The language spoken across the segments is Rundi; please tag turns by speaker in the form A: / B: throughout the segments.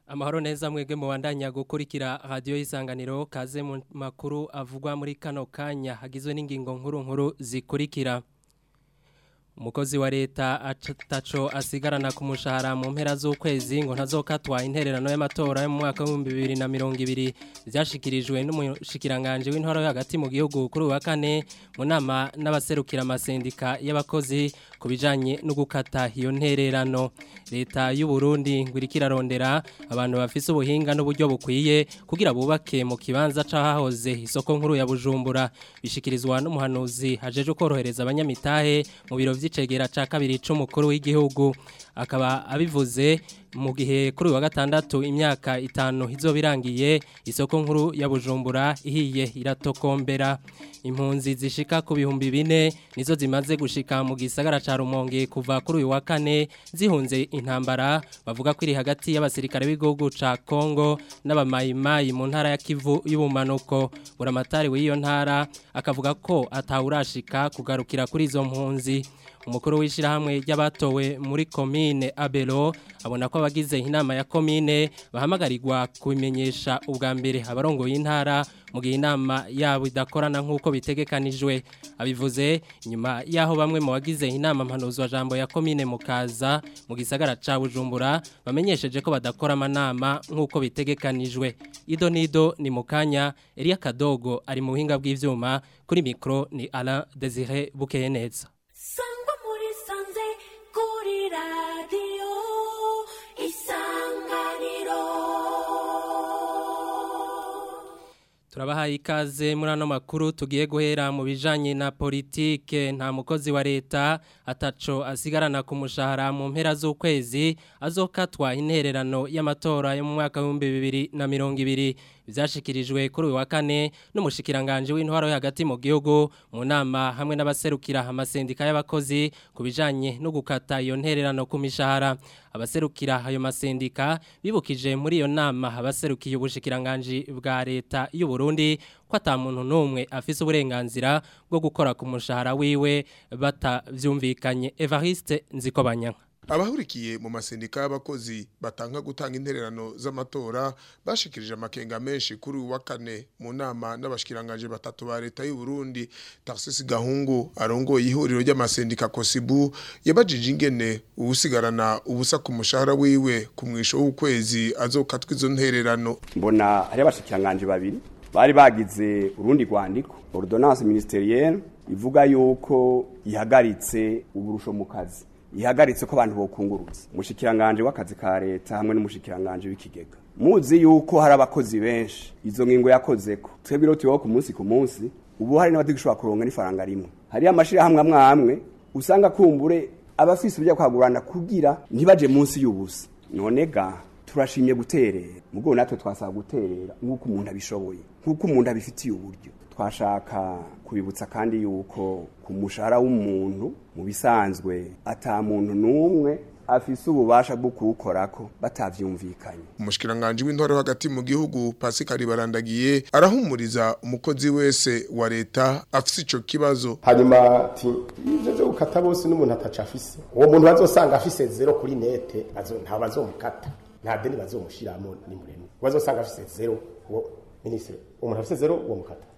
A: Amahoro neza mwebwe mubandanya gukurikira radio y'isanganiro kaze mu makuru avugwa muri kano kanya hagizwe n'ingingo nkuru zikurikira. Umukozi wa leta ataco asigarana ku mushahara mu mpera z'ukwezi ngo ntazokatwa intererano y'amatora yo mu mwaka wa 2020 byashikirijwe n'umushikiranganje w'intwaro yo hagati mu gihugu kuri wa kane mu nama n'abaserukira amasendika y'abakozi kubijanye no gukata iyo ntererano. Leta y'u Burundi ngwirikirarondera abantu bafise ubuhinga n'uburyo bukwiye kugira bubake mu kibanza cahahoze isoko nkuru ya Bujumbura bishikirizwa n'umuhanuzi hajeje korohereza abanyamitahe mu biro vy'icegera ca kabiri c'umukuru w'igihugu akaba abivuze mu gihe kuri wa gatandatu imyaka 5 izobirangiye isoko nkuru ya Bujumbura ihiye iratokombera. Impunzi zishika ku bihumbi 4 nizo zimaze gushika mu gisagara ca Rumonge kuva kuri uyu wa kane zihunze intambara bavuga ko iri hagati y'abasirikare b'igihugu ca Kongo n'abamayimayi mu ntara ya Kivu y'ubumanuko. Buramatari w'iyo ntara akavuga ko atawurashika kugarukira kuri izo mpunzi. Umukuru w'ishirahamwe ry'abatowe muri komine Abelo abona ko abagize inama ya komine bahamagarirwa kubimenyesha ubwa mbere abarongoye intara mu gihe inama yabo idakorana nk'uko bitegekanijwe. Abivuze nyuma yaho bamwe mu bagize inama mpanuzwa jambo ya komine Mukaza mu gisagara ca Bujumbura bamenyesheje ko badakora amanama nk'uko bitegekanijwe. Ido nido ni mukanya Elia Kadogo ari mu buhinga bw'ivyuma kuri mikro ni Alain Désiré Bukeyeneza.
B: Radio Isanganiro.
A: Turabahaye ikaze muri ano makuru tugiye guhera mu bijanye na politike. Nta mukozi wa leta ataco asigarana ku mushahara mu mpera z'ukwezi azokatwa intererano y'amatora yo mu mwaka wa 2020 byashikirijwe kuri uyu wa kane n'umushikiranganje w'intwaro hagati mu gihugu mu nama hamwe n'abaserukira amasendika y'abakozi kubijanye no gukata iyo ntererano ku mishahara. Abaserukira ayo masendika bibukije muri iyo nama abaserukiye ubushikiranganje bwa leta y'u Burundi ko atamuntu numwe afise uburenganzira bwo gukora ku mushahara wiwe batavyumvikanye. Evariste Nzikobanyanka
C: abahurikiye mu masendika y'abakozi batanga gutanga intererano z'amatora bashikirije amakenga menshi kuri uwa kane mu nama n'abashikiranganje batatu ba leta y'u Burundi. Tarcisse Gahungu arongoye ihuriro ry'amasendika Kosibu yabajije ingene ubusigarana ubusa ku mushahara wiwe ku mwisho w'ukwezi azokatwa izo ntererano.
D: Mbona hari abashikiranganje babiri bari bagize urundi rwandiko ordonnance ministerielle ivuga yuko ihagaritse uburusho mu kazi, ihagaritse ko abantu bokungurutse umushikiranganje w'akazi ka leta hamwe n'umushikiranganje w'ikigega. Muzi yuko hari abakozi benshi izo ngingo yakozeko twebwe rero ku munsi ubu hari n'abadigishwa kuronga n'ifaranga rimwe. Hari amashira hamwe amwe usanga kumbure abafise ubya kwagurana kugira ntibaje munsi y'ubusa. None ga turashimye guterera mugo natwe twasaba guterera nk'uko umuntu abishoboye, nk'uko umuntu abifitiye uburyo. Twashaka kubibutsa kandi yuko ku mushahara w'umuntu mu bisanzwe ata muntu numwe afise ububasha bwo kuwukorako batavyumvikanye.
C: Umushikiranganje w'intwaro hagati mu gihugu Pascal Barandagiye arahumuriza umukozi wese wa leta afise ico kibazo.
E: Hanyuma ati ivyo byo gukata bose n'umuntu ataca afise, uwo muntu bazosanga afise 0 kuri nete ntabazomukata, nta deni bazomushiramo ni muremure. Bazosanga afise 0 uwo ministre umuntu afise 0 uwo mukata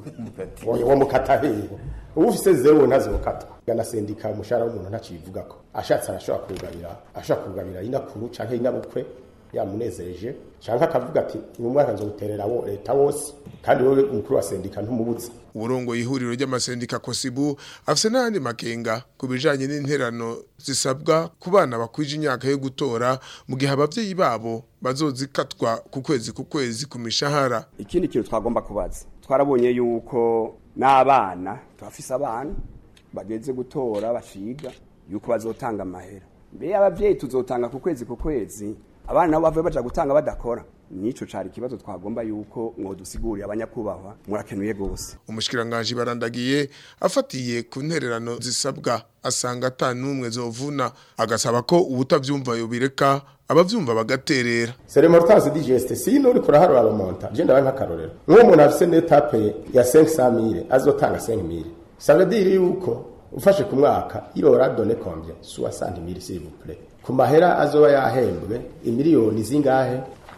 E: uwo mukata hehe ufise 0 ntazokatwa. Gana sendika umushahara w'umuntu ntacivuga ko ashatse arashobora kugabira inakuru canke inabukwe yamunezereje canke akavuga ati mu mwaka nzoguterera wo leta wose kandi wowe umukuru wa sendika ntumubuza.
C: Urongo ihuriro ry'amasendika Kosibu afise n'andi makenga kubijanye n'interano zisabwa ku bana bakwije imyaka yo gutora mu gihe abavyeyi babo bazozikatwa ku kwezi ku mishahara.
D: Ikindi kintu twagomba kubaza, twarabonye yuko n'abana twafise abana bageze gutora bashiga yuko bazotanga amahera. Mbe abavyeyi tuzotanga ku kwezi abana nabo bave baja gutanga badakora. Nico cari kibazo twagomba yuko mwodusigurira abanyakubahwa murakenuye gose.
C: Umushikiranganje Barandagiye afatiye ku ntererano zisabwa asanga atanumwe zovuna agasaba ko ubutavyumva yo bireka abavyumva bagaterera.
E: C'est l'importance du geste. Si nous rikora harura bamonta je ndabaye nk'akarorero nk'umuntu afise n'etape ya 500,000 azotanga 5,000. Ça veut dire yuko ufashe ku mwaka il aura donné combien 60,000 s'il vous plaît. Ku mahera azoba yahembwe imiliyoni zingahe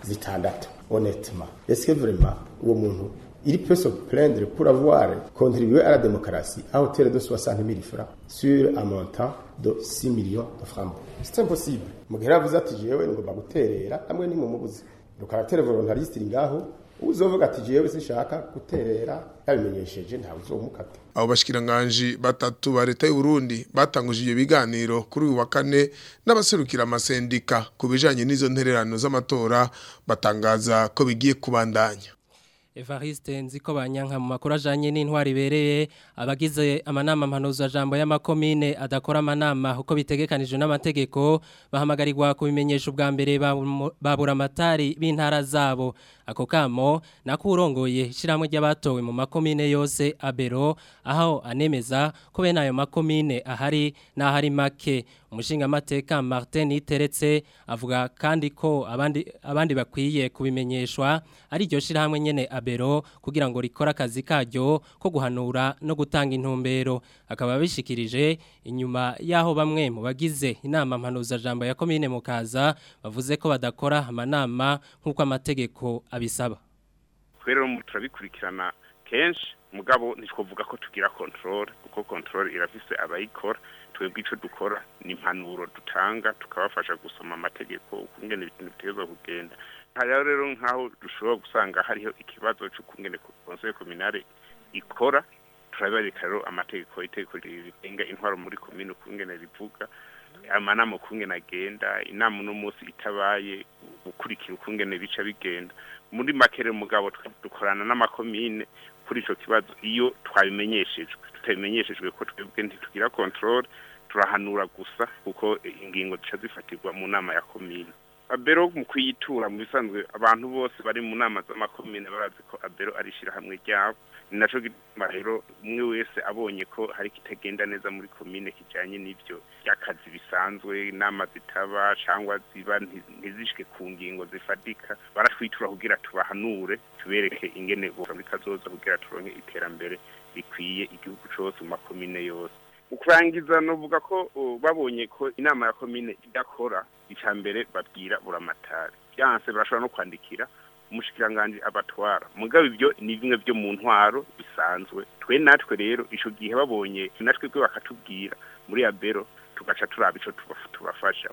E: zitandatu honnêtement est-ce que vraiment uwo muntu il peut se plaindre pour avoir contribué à la démocratie à hauteur de 60 000 francs sur un montant de 6 millions de francs. C'est impossible. Mugera avuze ati jewe ngomba guterera amwe ni mu mubuzi. Le caractère volontariste ngaho uzovuga ati jewe sinshaka guterera yabimenyesheje nta uzomukata.
C: Abo bashikiranganje batatu ba leta y'u Burundi batanguje iyo biganiro kuri uyu wa kane n'abaserukira amasendika kubijanye n'izo ntererano z'amatora batangaza ko bigiye kubandanya.
A: Evariste nziko banyanka mu makuru ajanye n'intwari ibereye abagize amanama mpanuza jambo y'amakomine adakora amanama uko bitegekanijwe n'amategeko bahamagarirwa kubimenyesha ubwa mbere babura amatari b'intara zabo ako kamo nakurongoye shiramwe ry'abatowe mu makomine yose abero aho anemeza ko bene ayo makomine ahari n'ahari make umushinga mateka Martin Iteretse avuga kandi ko abandi bakwiye kubimenyeshwa ari ryo shiramwe nyene abero kugira ngo rikora akazi karyo ko guhanura no gutanga intumbero akaba bishikirije inyuma yaho bamwe mu bagize inama mpanuza jambo ya komine Mukaza bavuze ko badakora amanama nk'uko amategeko abisaba.
F: Kwero turabikurikirana kenshi mugabo ntitwovuga ko tugira control kuko control irafise abayikora twebwe ico dukora ni impanuro dutanga tukabafasha gusoma amategeko ukungene ibintu bitezwa kugenda. Hariho rero nkaho dushobora gusanga hariho ikibazo cy'ukungene conseil communal ikora turabereka rero amategeko itegeko rigenga intwaro muri commune ukungene rivuga amanama ukungene agenda inama no munsi itabaye gukurikira ukungene bica bigenda muri makere mugabo dukorana n'amakomine kuri ico kibazo iyo twabimenyeshejwe tutabimenyeshejwe ko twebwe ntitugira control turahanura gusa kuko ingingo zica zifatirwa mu nama ya komine. Abero mu kwiyitura mu bisanzwe abantu bose bari mu nama z'amakomine barazi ko abero arishira hamwe ryabo ninaco gituma rero umwe wese abonye ko hari kitagenda neza muri komine kijanye n'ivyo byakazi bisanzwe inama zitaba cyangwa ziba ntizishike ku ngingo zifatika baratwitura kugira tubahanure tubereke ingene bo bikazoza kugira turonke iterambere bikwiye igihugu cyose mu makomine yose. Ukurangiza novuga ko babonye ko inama ya komine idakora icambere babwira buramatari byanse barashobora no kwandikira umushikiranganje abatwara mugabo ibyo ni bimwe byo mu ntwaro bisanzwe twe natwe rero ico gihe babonye natwe kwe bakatubwira muri abero tugaca turaba ico tubafasha.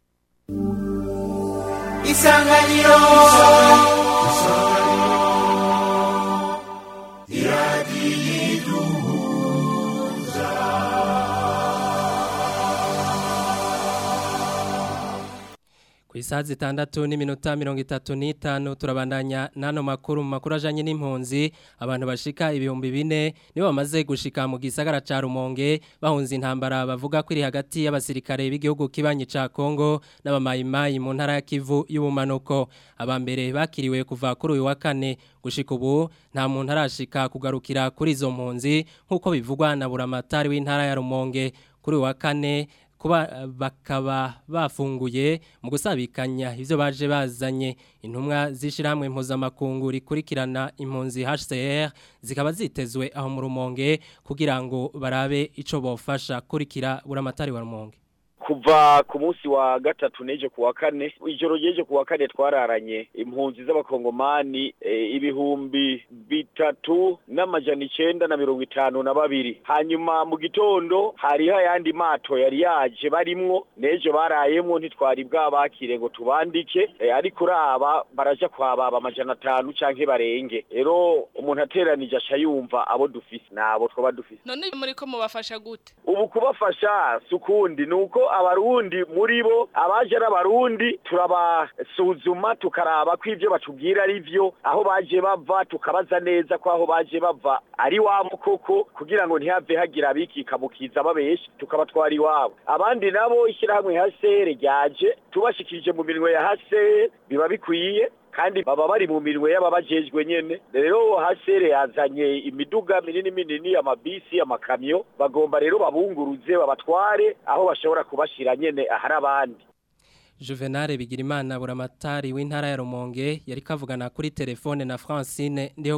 B: Isanganiro
A: Isaha 6:35 turabandanya nano makuru mu makuru ajanye n'impunzi abantu bashika ibihumbi 4 nibo bamaze gushika mu gisagara ca Rumonge bahunze intambara bavuga ko iri hagati y'abasirikare b'igihugu kibanye ca Kongo n'abamayimayi mu ntara ya Kivu y'ubumanuko abambere bakiriwe kuva kuri uyu wa kane gushika ubu nta muntu arashika kugarukira kuri izo mpunzi nkuko bivugwa na buramatari w'intara ya Rumonge kuri uyu wa kane kuba bakaba bafunguye mu gusabikanya ivyo baje bazanye intumwa zishiramwe mpuzamakungu rikurikirana impunzi HCR zikaba zitezwe aho mu Rumonge kugira ngo barabe ico bofasha kurikira buramatari wa Rumonge.
G: Kuva ku munsi wa gatatu neje ku wa kane ijoro yeje ku wa kane twararanye impunzi z'abakongomani ibihumbi 3,952 hanyuma mu gitondo hari hayandi mato yari yaje barimwo neje barayemwo ntitwari bwabakire ngo tubandike ariko raba baraja kwababa 500 canke barenge rero umuntu ateranije ashayumva abo dufise nabo twoba dufise.
H: None muri ko mubafasha gute?
G: Ubu kubafasha sukundi nuko abarundi muri bo abaje n'abarundi turabasuzuma tukaraba ko ivyo batubwira ari byo aho baje bava tukabaza neza ko aho baje bava ari wabo koko kugira ngo ntihave hagira abikikamukiza babeshe tukabatwara iwabo abandi nabo ishyirahamwe HCR ryaje tubashikirije mu minwe ya HCR biba bikwiye kandi baba bari mu minwe y'ababajejwe nyene rero HCR yazanye imiduga minini amabisi amakamyo bagomba rero babunguruze babatware aho bashobora kubashira nyene ahari abandi.
A: Juvenal Bigirimana buramatari w'intara ya Rumonge yari kavugana kuri telefone na Francine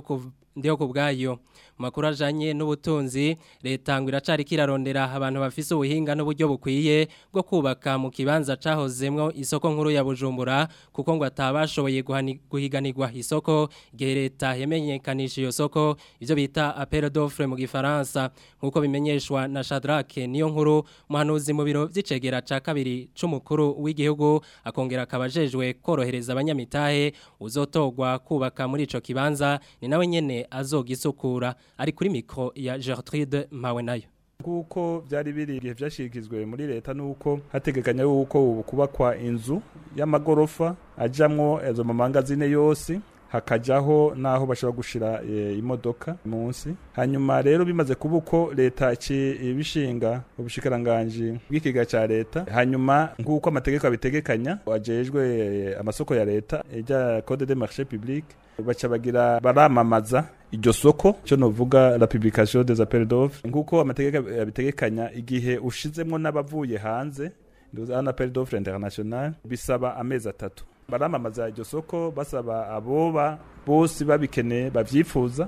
A: ndiyo kubgayo makuru ajanye n'ubutunzi leta ngo iracari kirarondera abantu bafise ubuhinga n'uburyo bukwiye bwo kubaka mu kibanza cahozemwo isoko nkuru ya Bujumbura kuko ngo atabashoboye guhiganirwa isoko igihe leta yamenyekanisha iyo soko ivyo bita appel d'offre mu gifaransa nkuko bimenyeshwa na Shadrack niyo nkuru muhanuzi mu biro vy'icegera ca kabiri c'umukuru w'igihugu akongera akabajejwe korohereza abanyamitahe uzotogwa kubaka muri ico kibanza ni nawe nyene azogisukura ari kuri mikro ya Gertrude Mawenayo
I: kuko byari biri igihe byashikizwe muri leta nuko hategekanya yuko kubakwa inzu y'amagorofa ajamwo ezo mamangazine yose hakajaho naho bashobora gushira imodoka munsi hanyuma rero bimaze kubuko leta ibishinga ubushikiranganje bw'ikiga ca leta hanyuma nkuko amategeko abitegekanya wajejwe amasoko ya leta ejya code de marché public baca bagira baramamaza iryo soko cyo novuga la publication des appels d'offres nkuko amategeko abitegekanya igihe ushizemwo n'abavuye hanze un appel d'offres international bisaba amezi 3 baramamaza iryo soko basaba aboba bose babikeneye bavyifuza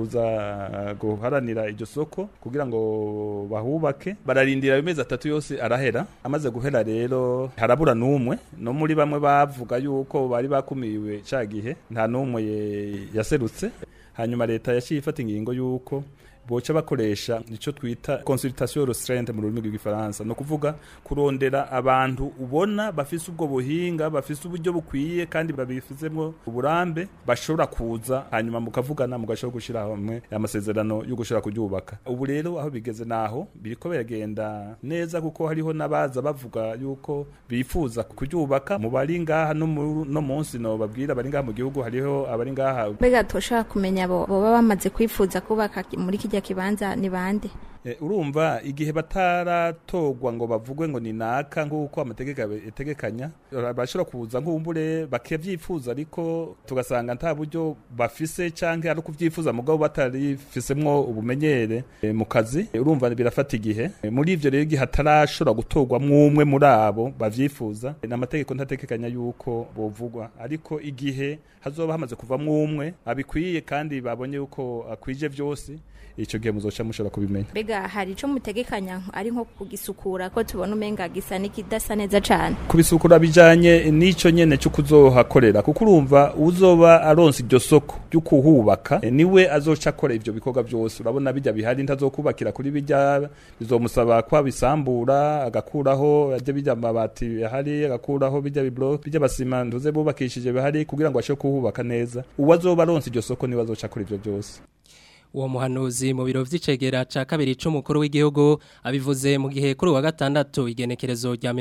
I: kuza guharanira iryo soko kugira ngo bahubake bararindira amezi 3 yose arahera amaze guhera rero harabura numwe no muri bamwe bavuga yuko bari bakumiwe cagihe nta numwe yaserutse hanyuma leta yashifata ingingo yuko boca bakoresha ico twita consultation restreinte mu rurimi rw'igifaransa no kuvuga kurondera abantu ubona bafise ubwo buhinga bafise uburyo bukwiye kandi babifizemo uburambe bashobora kuza hanyuma mukavugana mugashobora gushira hamwe amasezerano yo gushora kuryubaka ubu rero aho bigeze naho biriko biragenda neza kuko hariho nabaza bavuga yuko bifuza kuryubaka mu bari ngaha no munsi no babwira bari ngaha mu gihugu hariho abari ngaha
J: mbega toshaka kumenya bo bamaze kwifuza kubaka muri kijya kibanza ni bande
I: urumva igihe bataratogwa ngo bavugwe ngo ni naka nk'uko amategeko etegekanya bashobora kuza nk'umbure bakavyifuza ariko tugasanga nta buryo bafise canke ari kuvyifuza mugabo batarifisemwo ubumenyere mu kazi urumva birafata igihe muri ivyo rero igihe hatarashobora gutogwa mwumwe muri abo bavyifuza n'amategeko ntatekekanya yuko bovugwa ariko igihe hazoba hamaze kuva mwumwe abikwiye kandi babonye yuko akwije vyose ico gihe muzoca mushobora kubimenya
J: bega hari ico mutegekanya ari nko kugisukura ko tubona umenga gisa nikidasa neza cyane
I: kubisukura bijanye nico nyene cyo kuzohakorera kuko urumva uzoba aronse iryo soko ryo kuhubaka niwe azoca akora ivyo bikorwa byose urabona bijya bihari ntazokubakira kuri bijya bizomusaba kwa bisambura agakuraho ajye bijya amabati bihari agakuraho bijya biblo bijya basima nduze bubakishije bihari kugira ngo ashe kuhubaka neza uwazoba aronse iryo soko niwe azoca akora ivyo byose
A: uwo muhanuzi mu biro vy'icegera ca kabiri c'umukuru w'igihugu abivuze mu gihe kuri wa gatandatu igenekerezo rya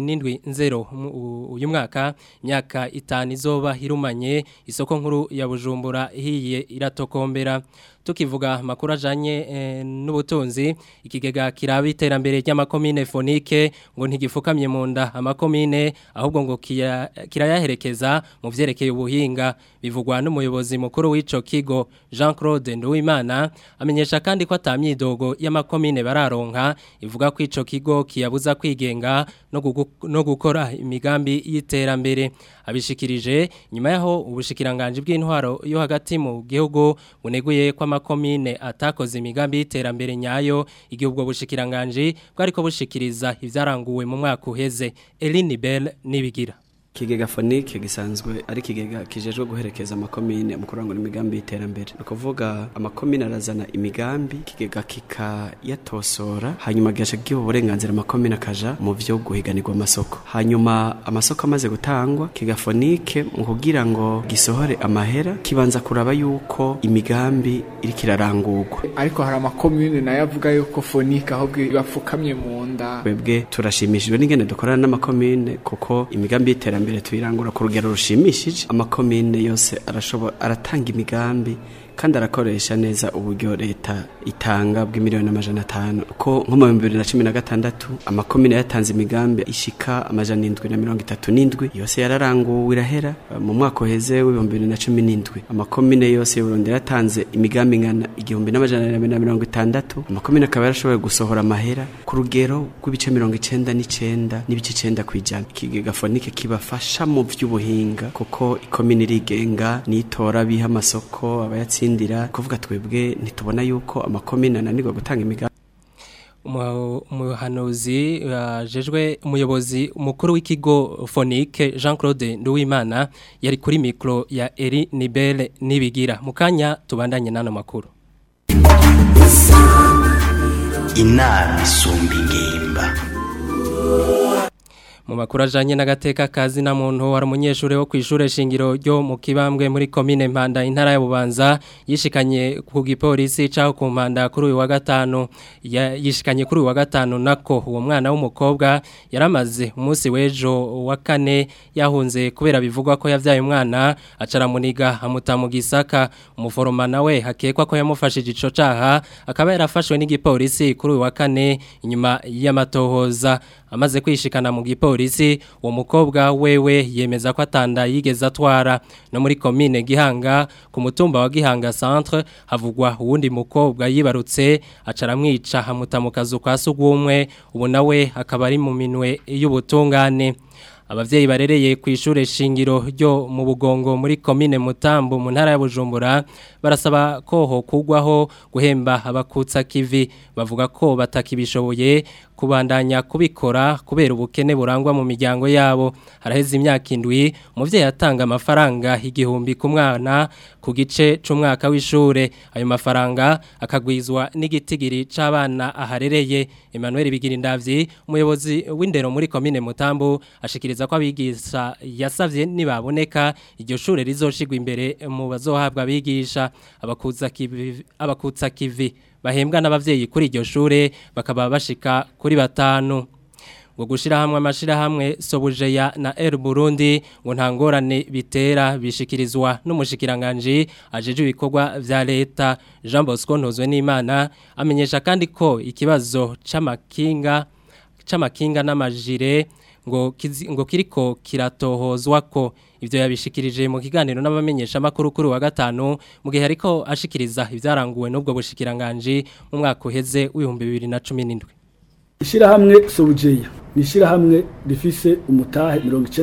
A: 27.0 uyu mwaka imyaka 5 izoba hirumanye isoko nkuru ya Bujumbura hiye iratokombera tukivuga makuru ajanye n'ubutunzi ikigega kiraba iterambere ry'amakomine fonike ngo ntigifukamye mu nda amakomine ahubwo ngo kirayaherekeza mu vyerekeye ubuhinga bivugwa n'umuyobozi mukuru w'ico kigo Jean-Claude Nduwimana amenyesha kandi ko atamyidogo y'amakomine bararonka ivuga ko ico kigo kiyabuza kwigenga no gukora imigambi y'iterambere abishikirije nyuma yaho ubushikiranganje bw'intwaro yo hagati mu gihugu buneguye kwa makomine atakoze imigambi y'iterambere nyayo igihe ubwo bushikiranganje bwariko bushikiriza ivyaranguwe mu mwaka uheze Eline Bell nibigira
K: Kigega fonike gisanzwe ari kigega kijejwe guherekeza amakomine mu kurangura imigambi y'iterambere nukuvuga amakomine arazana imigambi kigega kikayatosora hanyuma gasha gihe uburenganzira amakomine akaja mu vyo guhiganirwa amasoko hanyuma amasoko amaze gutangwa kigega fonike mu kugira ngo gisohore amahera kibanza kuraba yuko imigambi iri kirarangurwa
L: ariko hari amakomine nayo avuga yuko fonike ahubwo bafukamye mu nda
K: twebwe turashimishijwe n'ingene dukorana n'amakomine kuko imigambi y'iterambere mbere tuyirangura ku rugero rushimishije amakomine yose aratanga imigambi kandi arakoresha neza uburyo leta itanga bw'imiliyoni 500 ko nko mu 2016 amakomine yatanze imigambi ishika 737 yose yararanguwe irahera mu mwaka uheze wa 2017 amakomine yose y'Uburundi yatanze imigambi ngana 1760 amakomine akaba yarashoboye gusohora amahera ku rugero rw'ibice 99 n'ibice 9 kwijana kigega fonike kibafasha mu vy'ubuhinga kuko ikomine irigenga nitora biha amasoko abayatsi biratsindira kuvuga twebwe ntitubona yuko amakomine ananirwa gutanga imigambi.
A: Umuhanuzi jejwe umuyobozi mukuru w'ikigo Fonike Jean-Claude Nduwimana yari kuri mikro ya Eri Nibele nibigira mukanya tubandanye nano makuru.
M: Inama isumba ingimba.
A: Mu makuru ajanye n'agateka kazi na muntu wari umunyeshure wo kwishure shingiro ryo mu Kibambwe muri commune Mpanda intara ya Bubanza yishikanye ku gipolisi caho ku Mpanda kuri uyu wa gatanu yishikanye kuri uyu wa gatanu nako uwo mwana w'umukobwa yaramaze umunsi wejo wa kane yahunze kubera bivugwa ko yavyaye umwana acara muniga amuta mu Gisaka umuforoma nawe hakekwa ko yamufashije ico caha akaba yarafashwe n'igipolisi kuri uyu wa kane inyuma y'amatohoza amaze kwishikana mu gipolisi uwo mukobwa wewe yemeza ko atanda yigeze atwara no muri commune Gihanga ku mutumba wa Gihanga centre havugwa uwundi mukobwa yibarutse acaramwica hamuta mu kazu kwa sugumwe ubu nawe akaba ari mu minwe y'ubutungane. Abavyeyi barereye ku ishure shingiro ryo mu Bugongo muri commune Mutambu mu ntara ya Bujumbura barasaba ko ho kugwaho guhemba abakutsa kivi bavuga ko batakibishoboye kubandanya kubikora kubera ubukene burangwa mu miryango yabo. Haraheze imyaka 7 umuvyeyi atanga amafaranga igihumbi ku mwana ku gice c'umwaka w'ishure ayo mafaranga akagwizwa n'igitigiri c'abana aharereye. Emmanuel Bigirindavyi umuyobozi w'indero muri commune Mutambu ashikiriza ko abigisha yasavye nibaboneka iryo shure rizoshigwa imbere mu bazohabwa abigisha abakutsa kivi bahembwa n'abavyeyi kuri iryo shure bakaba bashika kuri 5 ngo gushira hamwe amashira hamwe Sobujeya na Air Burundi ngo ntangorane bitera bishikirizwa n'umushikiranganje ajeje ibikorwa vya leta Jean Bosco Ntozwe n'Imana amenyesha kandi ko ikibazo c'amakinga n'amajire ngo kiriko kiratohozwa ko ivyo yabishikirije mu kiganiro n'abamenyesha makuru kuri wa gatanu mu gihe ariko ashikiriza ivyaranguwe n'ubwo bushikiranganje mu mwaka uheze w'2017.
N: Ishira hamwe Sobujeya nishira hamwe rifise umutahe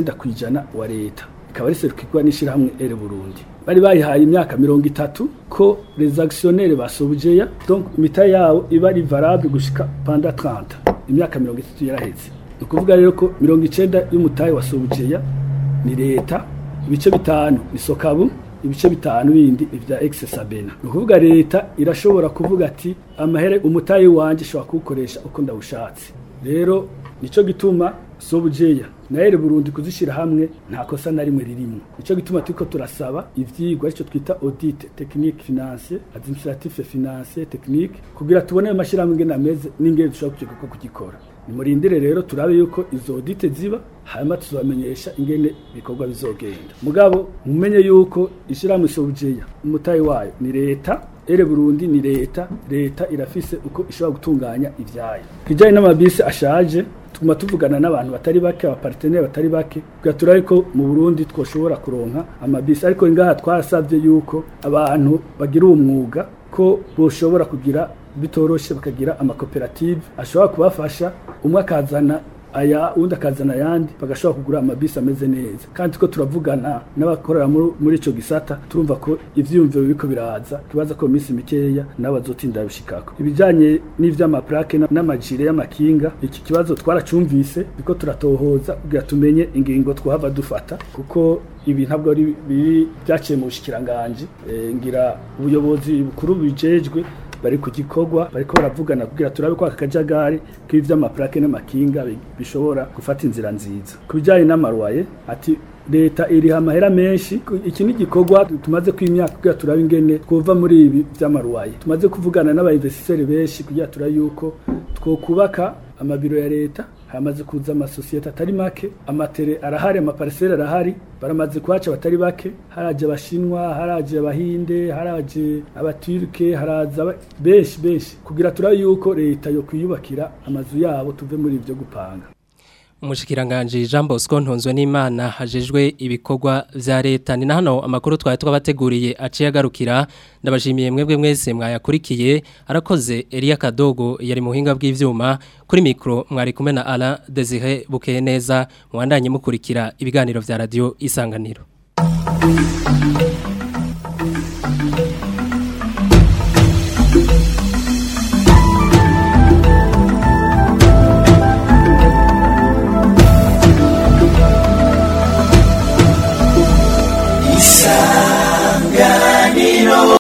N: 90% wa leta ikaba riserukirwa nishira hamwe Air Burundi bari bayihaye imyaka 30 ko les actionnaires ba Sobujeya donc imitahe yawo iba ari valable gushika pendant 30 imyaka 30 yaraheze. Ukuvuga rero ko 90 y'umutahe wa Sobujeya ni leta ibice 5 isokabu ibice 5 bindi ivya Sabena. Ukuvuga leta irashobora kuvuga ati amahere umutahe wanje shobora kukoresha uko ndawushatse. Rero nico gituma Sobujeya na Air Burundi kuzishira hamwe nta kosa na rimwe ririmo. Nico gituma turiko turasaba ivyigwa ico twita audit technique financier administratif financier technique kugira tubone amashirahamwe ngena meze n'ingere dushobora kugikora. Nimurindire rero turabe yuko izo audite ziba hanyuma tuzamenyesha ingene bikorwa bizogenda. Mugabo mumenye yuko ishiramwe Sobujeya umutayi wayo ni leta Air Burundi ni leta irafise uko ishobora gutunganya ivyayo. Kijanye n'amabisi ashaje tuguma tuvugana n'abantu batari bake abapartenere batari bake kugira turabe ko mu Burundi twoshobora kuronka amabisi ariko ngaha twasavye yuko abantu bagira umwuga ko boshobora kugira bitoroshe bakagira amakoperative ashobora kubafasha umwe akazana aya undi akazana yandi bagashobora kugura amabisi ameze neza kandi ko turavugana n'abakorera muri ico gisata turumva ko ivyumviro biko biraza kibaza ko misi mikeya n'abazotinda bishikako ibijanye n'ivy'amaplaque n'amajire y'amakinga iki kibazo twaracumvise biko turatohoza kugira tumenye ingingo twahava dufata kuko ibi ntabwo ari byaciye mu bushikiranganje ngira ubuyobozi bukuru bijejwe bari ku gikorwa bariko baravugana kugira turabe ko akajagari k'ivy'amaplaque n'amakinga bishobora gufata inzira nziza kubijanye n'amarwaye ati leta iri hamahera menshi iki ni gikorwa tumaze kw'imyaka kugira turabe ingene twova muri ibi vy'amarwaye tumaze kuvugana n'abainvestisseurs benshi kugira turabe yuko twokubaka amabiro ya leta hamaze kuza amasosiyete atari make amatere arahari amaparcelle arahari baramaze kwaca batari bake haraje abashinwa haraje abahinde haraje abaturke haraza benshi kugira turabe yuko leta yo kwiyubakira amazu yabo tuve muri ivyo gupanga.
A: Umushikiranganje Jean Bosco Ntonzwe n'Imana hajejwe ibikorwa vya leta ni hano amakuru twari twabateguriye aciye agarukira ndabashimiye mwebwe mwese mwayakurikiye arakoze Elia Kadogo yari muhinga bw'ivyuma kuri micro mwari kumwe na Alain Desire Bukeye neza mwandanye mukurikira ibiganiro vya radio Isanganiro.